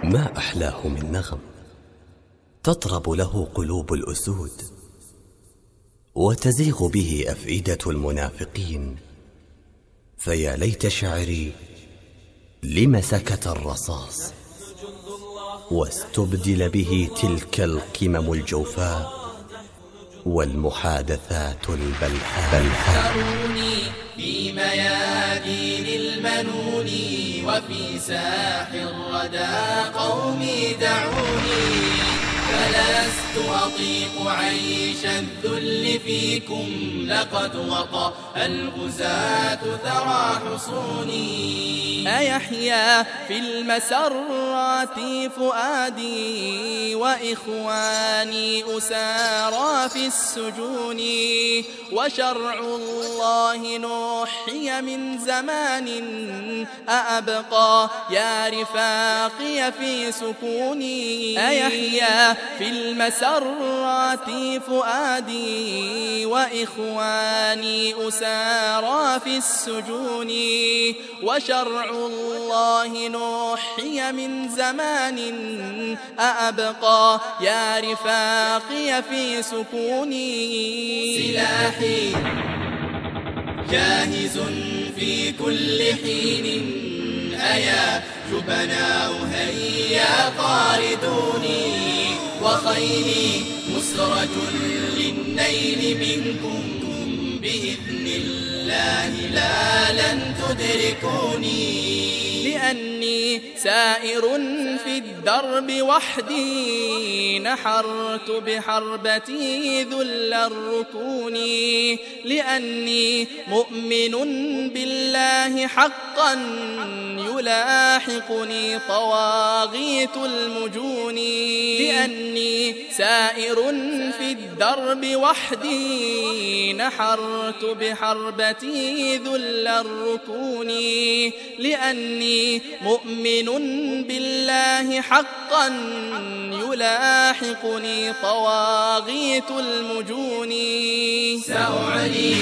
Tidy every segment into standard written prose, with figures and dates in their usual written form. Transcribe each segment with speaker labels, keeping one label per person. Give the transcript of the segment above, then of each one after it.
Speaker 1: ما أحلاه من نغم تطرب له قلوب الأسود، وتزيغ به أفئدة المنافقين. فيا ليت شعري لم سكت الرصاص، واستبدل به تلك القمم الجوفاء والمحادثات البلحاء.
Speaker 2: في ميادين المنون وفي ساح الردى قومي دعوني، فلست أطيق عيش الذل فيكم، لقد وطأ الغزاة ثرى حصوني.
Speaker 3: أيحيا في المسرات فؤادي، وإخواني أسارى في السجون، وشرع الله نحي من زمان، أأبقى يا رفاقي في سكوني. أيحيا في المسرات فؤادي، وإخواني أسارى في السجون، وشرع الله نحي من زمان، أأبقى يا رفاقي في سكوني.
Speaker 2: سلاحي جاهز في كل حين، أيا جبناء هيا طاردوني، وخيلي مسرج للنيل منكم، بإذن الله لا لن تدركوني.
Speaker 3: لأني سائر في الدرب وحدي، نحرت بحربتي ذل الركون، لأني مؤمن بالله حقا، يلاحقني طواغيت المجون. لأني سائر في الدرب وحدي، نحرت بحربتي ذل الركون، لأني مؤمن بالله حقا، يلاحقني طواغيت المجون.
Speaker 2: سأعلي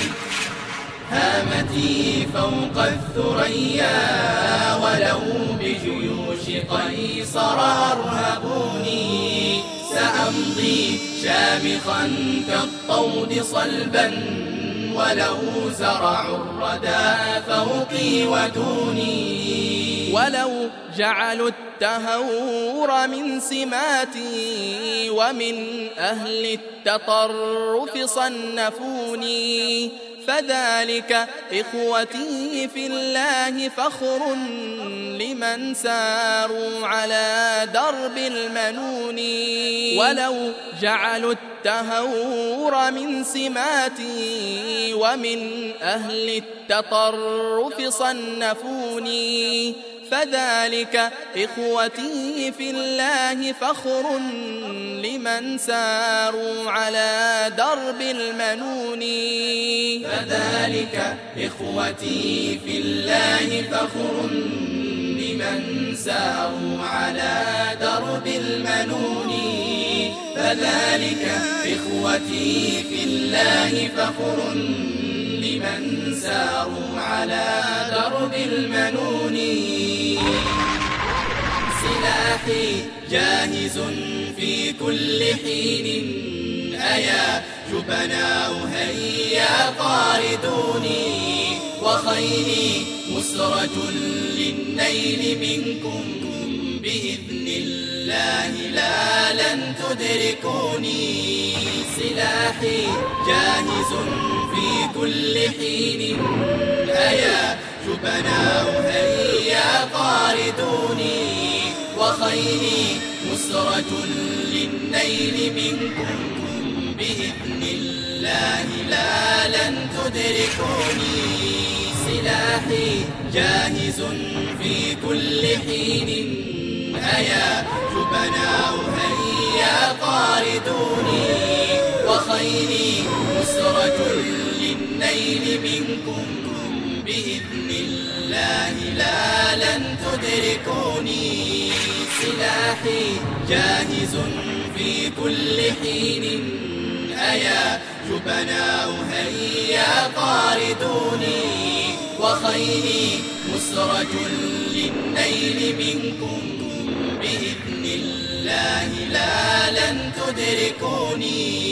Speaker 2: هامتي فوق الثريا، ولو بجيوش قيصر أرهبوني، سأمضي شامخا كالطود صلبا، ولو زرعوا الردى فوقي ودوني.
Speaker 3: ولو جعلوا التهور من سماتي، ومن أهل التطرف صنفوني، فذلك إخوتي في الله فخر، لمن ساروا على درب المنون. ولو جعلوا التهور من سماتي، ومن أهل التطرف صنفوني، فذلك إخوتي في الله فخر، لمن ساروا على درب المنون.
Speaker 2: فذلك إخوتي في الله فخر، لمن ساروا على درب المنون. فذلك إخوتي في الله فخر، لمن ساروا على درب المنون. سلاحي جاهز في كل حين، أيا جبناء هيا طاردوني، وخيلي مسرج للنيل منكم، بإذن الله لا لن تدركوني. سلاحي جاهز في كل حين، أيا جبناء هيا طاردوني، وخيلي مسرج للنيل منكم، بإذن الله لا لن تدركوني. سلاحي جاهز في كل حين، أيا جبناء هيا طاردوني، وخيلي مسرج للنيل منكم، بإذن الله لا لن تدركوني. سلاحي جاهز في كل حين، أيا جبناء هيا طاردوني، وخيلي مسرج للنيل منكم بإذن بالله لا لن تدركوني